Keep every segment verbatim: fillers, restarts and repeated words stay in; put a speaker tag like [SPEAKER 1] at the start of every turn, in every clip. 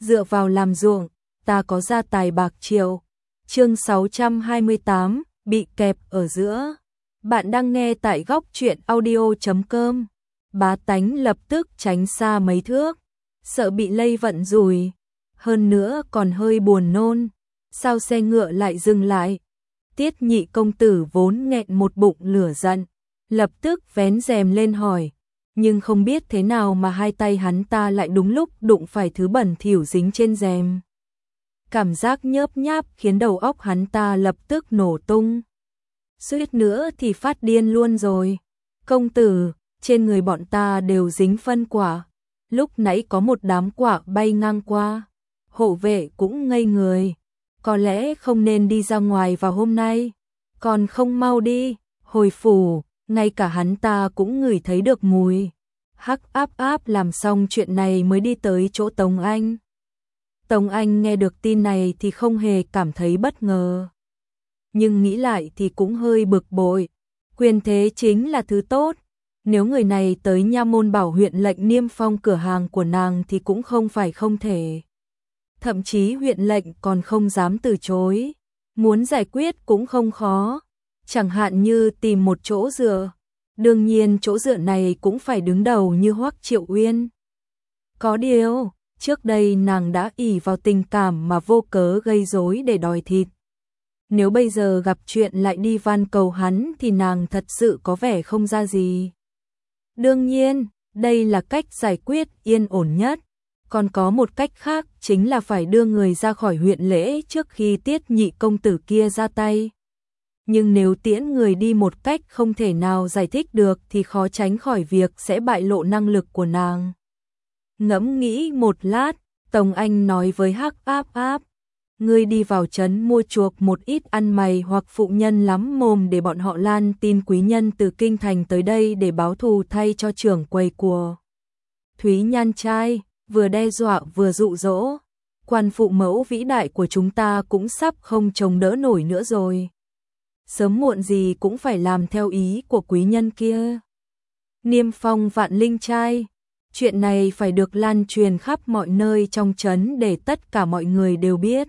[SPEAKER 1] dựa vào làm ruộng, ta có gia tài bạc triệu. Chương sáu trăm hai mươi tám, bị kẹp ở giữa. Bạn đang nghe tại góc truyện audio chấm com. Bá Tánh lập tức tránh xa mấy thước, sợ bị lây vận rủi, hơn nữa còn hơi buồn nôn. Sao xe ngựa lại dừng lại? Tiết Nhị công tử vốn nghẹn một bụng lửa giận, lập tức vén rèm lên hỏi, nhưng không biết thế nào mà hai tay hắn ta lại đúng lúc đụng phải thứ bẩn thỉu dính trên rèm. Cảm giác nhớp nháp khiến đầu óc hắn ta lập tức nổ tung. Suýt nữa thì phát điên luôn rồi. Công tử, trên người bọn ta đều dính phân quả. Lúc nãy có một đám quả bay ngang qua. Hộ vệ cũng ngây người. Có lẽ không nên đi ra ngoài vào hôm nay. Còn không mau đi, hồi phủ, ngay cả hắn ta cũng ngửi thấy được mùi. Hắc áp áp làm xong chuyện này mới đi tới chỗ Tống Anh. Tống Anh nghe được tin này thì không hề cảm thấy bất ngờ. Nhưng nghĩ lại thì cũng hơi bực bội. Quyền thế chính là thứ tốt. Nếu người này tới nha môn bảo huyện lệnh niêm phong cửa hàng của nàng thì cũng không phải không thể. Thậm chí huyện lệnh còn không dám từ chối. Muốn giải quyết cũng không khó. Chẳng hạn như tìm một chỗ dựa. Đương nhiên chỗ dựa này cũng phải đứng đầu như Hoắc Triệu Uyên. Có điều, trước đây nàng đã ỷ vào tình cảm mà vô cớ gây rối để đòi thịt. Nếu bây giờ gặp chuyện lại đi van cầu hắn thì nàng thật sự có vẻ không ra gì. Đương nhiên, đây là cách giải quyết yên ổn nhất. Còn có một cách khác chính là phải đưa người ra khỏi huyện lễ trước khi Tiết Nhị công tử kia ra tay. Nhưng nếu tiễn người đi một cách không thể nào giải thích được thì khó tránh khỏi việc sẽ bại lộ năng lực của nàng. Ngẫm nghĩ một lát, Tống Anh nói với Hắc áp áp, ngươi đi vào trấn mua chuộc một ít ăn mày hoặc phụ nhân lắm mồm để bọn họ lan tin quý nhân từ kinh thành tới đây để báo thù thay cho trưởng quầy của Thúy Nhan trai, vừa đe dọa vừa dụ dỗ. Quan phụ mẫu vĩ đại của chúng ta cũng sắp không chống đỡ nổi nữa rồi. Sớm muộn gì cũng phải làm theo ý của quý nhân kia. Niêm phong Vạn Linh trai. Chuyện này phải được lan truyền khắp mọi nơi trong trấn để tất cả mọi người đều biết.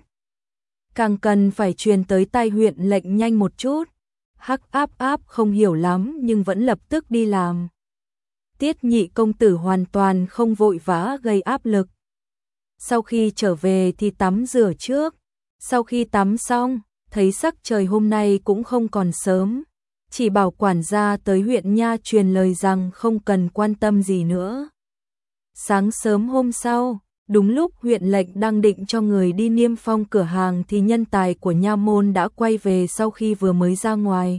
[SPEAKER 1] Càng cần phải truyền tới tai huyện lệnh nhanh một chút. Hắc áp áp không hiểu lắm nhưng vẫn lập tức đi làm. Tiết Nhị công tử hoàn toàn không vội vã gây áp lực. Sau khi trở về thì tắm rửa trước. Sau khi tắm xong, thấy sắc trời hôm nay cũng không còn sớm. Chỉ bảo quản gia tới huyện nha truyền lời rằng không cần quan tâm gì nữa. Sáng sớm hôm sau, đúng lúc huyện lệnh đang định cho người đi niêm phong cửa hàng thì nhân tài của nha môn đã quay về sau khi vừa mới ra ngoài.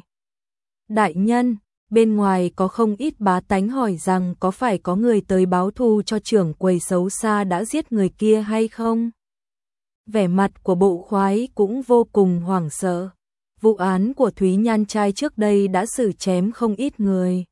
[SPEAKER 1] Đại nhân, bên ngoài có không ít bá tánh hỏi rằng có phải có người tới báo thù cho trưởng quầy xấu xa đã giết người kia hay không? Vẻ mặt của bộ khoái cũng vô cùng hoảng sợ. Vụ án của Thúy Nhan trai trước đây đã xử chém không ít người.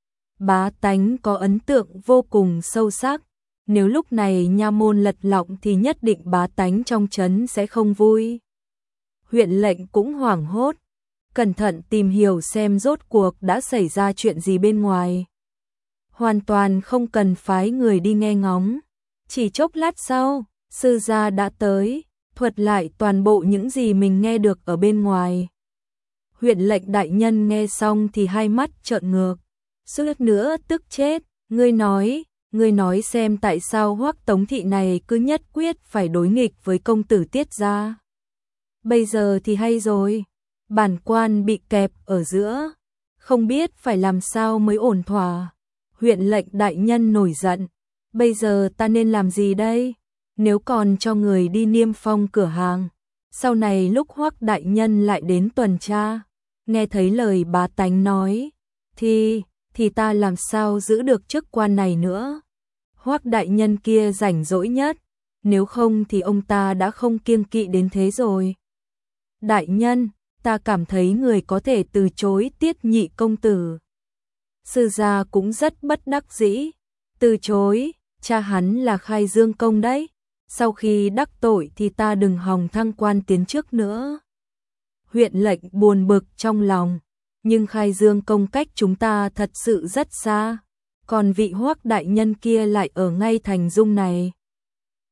[SPEAKER 1] Bá tánh có ấn tượng vô cùng sâu sắc. Nếu lúc này nha môn lật lọng thì nhất định bá tánh trong trấn sẽ không vui. Huyện lệnh cũng hoảng hốt, cẩn thận tìm hiểu xem rốt cuộc đã xảy ra chuyện gì bên ngoài. Hoàn toàn không cần phái người đi nghe ngóng. Chỉ chốc lát sau, sư gia đã tới, thuật lại toàn bộ những gì mình nghe được ở bên ngoài. Huyện lệnh đại nhân nghe xong thì hai mắt trợn ngược. Suýt nữa tức chết, ngươi nói, ngươi nói xem tại sao Hoắc Tống thị này cứ nhất quyết phải đối nghịch với công tử Tiết gia. Bây giờ thì hay rồi, bản quan bị kẹp ở giữa, không biết phải làm sao mới ổn thỏa. Huyện lệnh đại nhân nổi giận, bây giờ ta nên làm gì đây? Nếu còn cho người đi niêm phong cửa hàng, sau này lúc Hoắc đại nhân lại đến tuần tra, nghe thấy lời bá tánh nói, thì, thì ta làm sao giữ được chức quan này nữa? Hoắc đại nhân kia rảnh rỗi nhất, nếu không thì ông ta đã không kiêng kỵ đến thế rồi. Đại nhân, ta cảm thấy người có thể từ chối Tiết Nhị công tử. Sư gia cũng rất bất đắc dĩ, từ chối, cha hắn là Khai Dương công đấy, sau khi đắc tội thì ta đừng hòng thăng quan tiến chức nữa. Huyện lệnh buồn bực trong lòng, nhưng Khai Dương công cách chúng ta thật sự rất xa, còn vị Hoắc đại nhân kia lại ở ngay thành Dung này.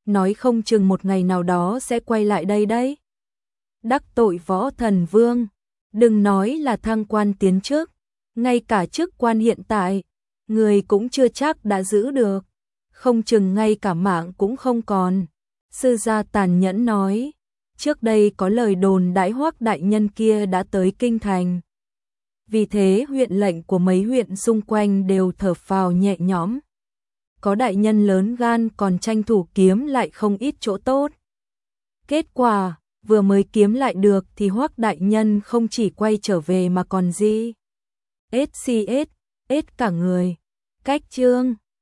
[SPEAKER 1] nói không chừng một ngày nào đó sẽ quay lại đây đấy. Đắc tội Võ Thần Vương, đừng nói là thăng quan tiến chức, ngay cả chức quan hiện tại, người cũng chưa chắc đã giữ được, không chừng ngay cả mạng cũng không còn. Sư gia tàn nhẫn nói, trước đây có lời đồn đãi Hoắc đại nhân kia đã tới kinh thành. Vì thế huyện lệnh của mấy huyện xung quanh đều thở phào nhẹ nhõm. Có đại nhân lớn gan còn tranh thủ kiếm lại không ít chỗ tốt. Kết quả, vừa mới kiếm lại được thì Hoắc đại nhân không chỉ quay trở về mà còn gì? ét xê ét, ết cả người. Cách chương